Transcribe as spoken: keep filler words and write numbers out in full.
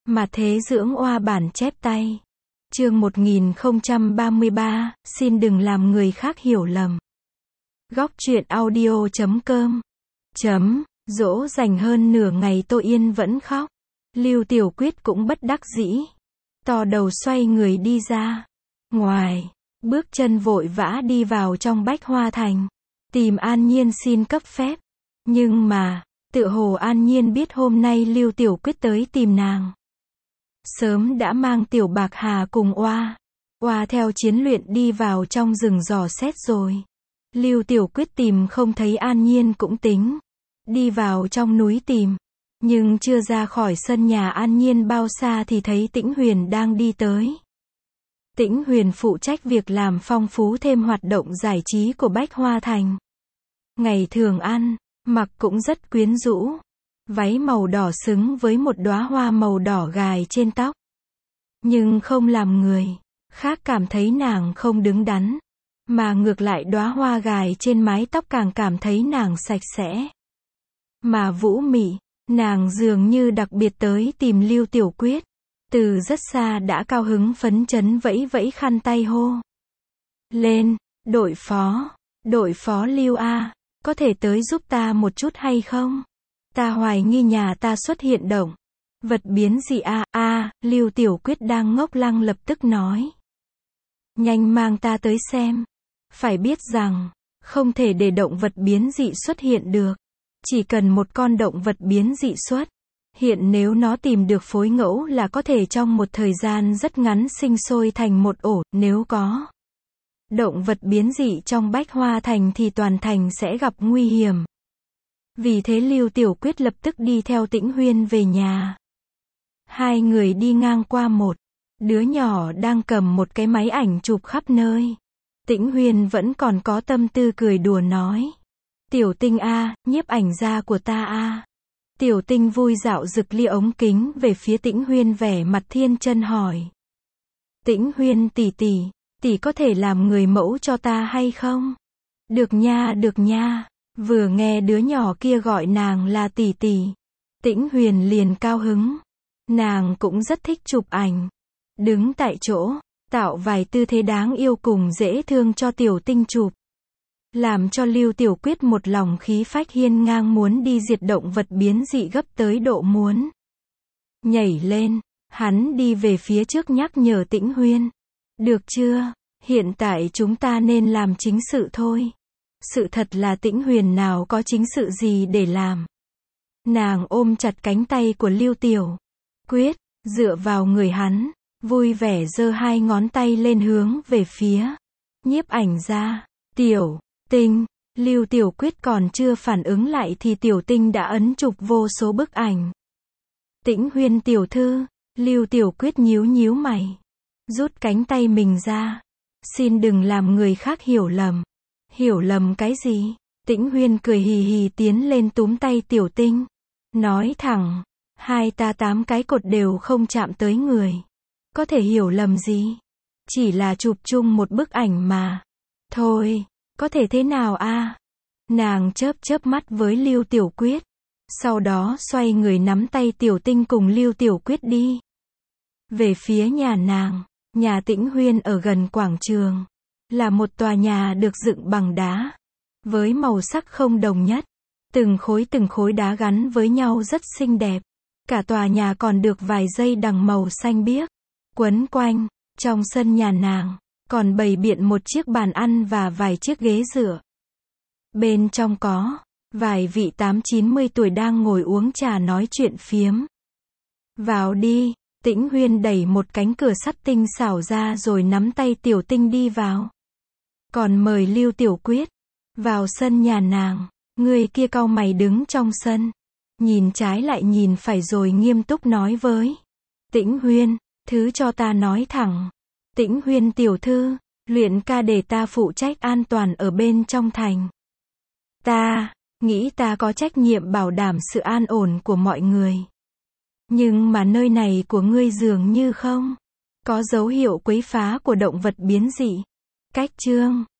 Mà thế dưỡng oa bản chép tay. Chương một nghìn không trăm ba mươi ba, xin đừng làm người khác hiểu lầm. Góc truyện audio chấm com. Chấm, dỗ dành hơn nửa ngày Tô Yên vẫn khóc. Lưu Tiểu Quyết cũng bất đắc dĩ. To đầu xoay người đi ra. Ngoài, bước chân vội vã đi vào trong Bách Hoa Thành. Tìm An Nhiên xin cấp phép. Nhưng mà, tựa hồ An Nhiên biết hôm nay Lưu Tiểu Quyết tới tìm nàng. Sớm đã mang Tiểu Bạc Hà cùng oa. Oa theo chiến luyện đi vào trong rừng dò xét rồi. Lưu Tiểu Quyết tìm không thấy An Nhiên cũng tính. Đi vào trong núi tìm. Nhưng chưa ra khỏi sân nhà An Nhiên bao xa thì thấy Tĩnh Huyền đang đi tới. Tĩnh Huyền phụ trách việc làm phong phú thêm hoạt động giải trí của Bách Hoa Thành. Ngày thường ăn, mặc cũng rất quyến rũ. Váy màu đỏ xứng với một đóa hoa màu đỏ gài trên tóc. Nhưng không làm người khác cảm thấy nàng không đứng đắn. Mà ngược lại đóa hoa gài trên mái tóc càng cảm thấy nàng sạch sẽ. Mà vũ mị, nàng dường như đặc biệt tới tìm Lưu Tiểu Quyết. Từ rất xa đã cao hứng phấn chấn vẫy vẫy khăn tay hô. Lên, đội phó, đội phó Lưu A, có thể tới giúp ta một chút hay không? Ta hoài nghi nhà ta xuất hiện động vật biến dị a a, Lưu Tiểu Quyết đang ngốc lăng lập tức nói. Nhanh mang ta tới xem. Phải biết rằng, không thể để động vật biến dị xuất hiện được. Chỉ cần một con động vật biến dị xuất hiện nếu nó tìm được phối ngẫu là có thể trong một thời gian rất ngắn sinh sôi thành một ổ, nếu có động vật biến dị trong Bách Hoa Thành thì toàn thành sẽ gặp nguy hiểm. Vì thế Lưu Tiểu Quyết lập tức đi theo Tĩnh Huyên về nhà. Hai người đi ngang qua một đứa nhỏ đang cầm một cái máy ảnh chụp khắp nơi. Tĩnh Huyên vẫn còn có tâm tư cười đùa nói. Tiểu Tinh a, nhiếp ảnh gia của ta a. Tiểu Tinh vui dạo rực lia ống kính về phía Tĩnh Huyên vẻ mặt thiên chân hỏi. Tĩnh Huyên tỷ tỷ, tỷ có thể làm người mẫu cho ta hay không? Được nha, được nha. Vừa nghe đứa nhỏ kia gọi nàng là tỷ tỷ, Tĩnh Huyền liền cao hứng. Nàng cũng rất thích chụp ảnh. Đứng tại chỗ, tạo vài tư thế đáng yêu cùng dễ thương cho Tiểu Tinh chụp. Làm cho Lưu Tiểu Quyết một lòng khí phách hiên ngang muốn đi diệt động vật biến dị gấp tới độ muốn nhảy lên. Hắn đi về phía trước nhắc nhở Tĩnh Huyên. Được chưa, hiện tại chúng ta nên làm chính sự thôi. Sự thật là Tĩnh Huyền nào có chính sự gì để làm. Nàng ôm chặt cánh tay của Lưu Tiểu Quyết, dựa vào người hắn, vui vẻ giơ hai ngón tay lên hướng về phía nhiếp ảnh gia. Tiểu Tinh, Lưu Tiểu Quyết còn chưa phản ứng lại thì Tiểu Tinh đã ấn chụp vô số bức ảnh. Tĩnh Huyên tiểu thư, Lưu Tiểu Quyết nhíu nhíu mày, rút cánh tay mình ra. Xin đừng làm người khác hiểu lầm. Hiểu lầm cái gì? Tĩnh Huyên cười hì hì tiến lên túm tay Tiểu Tinh. Nói thẳng, hai ta tám cái cột đều không chạm tới người. Có thể hiểu lầm gì? Chỉ là chụp chung một bức ảnh mà. Thôi, có thể thế nào a? Nàng chớp chớp mắt với Lưu Tiểu Quyết. Sau đó xoay người nắm tay Tiểu Tinh cùng Lưu Tiểu Quyết đi về phía nhà nàng. Nhà Tĩnh Huyên ở gần quảng trường. Là một tòa nhà được dựng bằng đá. Với màu sắc không đồng nhất. Từng khối từng khối đá gắn với nhau rất xinh đẹp. Cả tòa nhà còn được vài dây đằng màu xanh biếc quấn quanh. Trong sân nhà nàng còn bày biện một chiếc bàn ăn và vài chiếc ghế dựa. Bên trong có vài vị tám chín mươi tuổi đang ngồi uống trà nói chuyện phiếm. Vào đi. Tĩnh Huyên đẩy một cánh cửa sắt tinh xảo ra rồi nắm tay Tiểu Tinh đi vào. Còn mời Lưu Tiểu Quyết vào sân nhà nàng. Người kia cau mày đứng trong sân, nhìn trái lại nhìn phải rồi nghiêm túc nói với Tĩnh Huyên, thứ cho ta nói thẳng. Tĩnh Huyên tiểu thư, luyện ca để ta phụ trách an toàn ở bên trong thành. Ta nghĩ ta có trách nhiệm bảo đảm sự an ổn của mọi người. Nhưng mà nơi này của ngươi dường như không có dấu hiệu quấy phá của động vật biến dị. Cách chương